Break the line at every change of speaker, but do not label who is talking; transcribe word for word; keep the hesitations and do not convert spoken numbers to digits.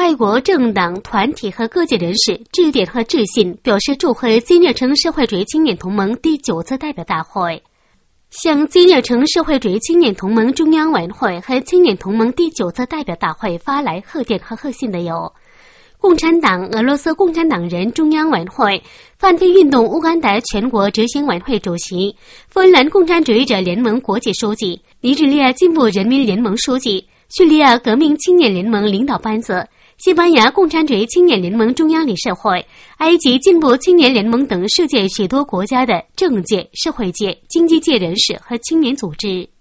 泰国政党、团体和各界人士致电和致信，表示祝贺金日成社会主义青年同盟第九次代表大会。向金日成社会主义青年同盟中央委员会和青年同盟第九次代表大会发来贺电和贺信的有共产党俄罗斯共产党人中央委员会、泛天运动乌干达全国执行委员会主席、芬兰共产主义者联盟国际书记、尼日利亚进步人民联盟书记、叙利亚革命青年联盟领导班子、西班牙共产主义青年联盟中央理事会、埃及进步青年联盟等世界许多国家的政界、社会界、经济界人士和青年组织。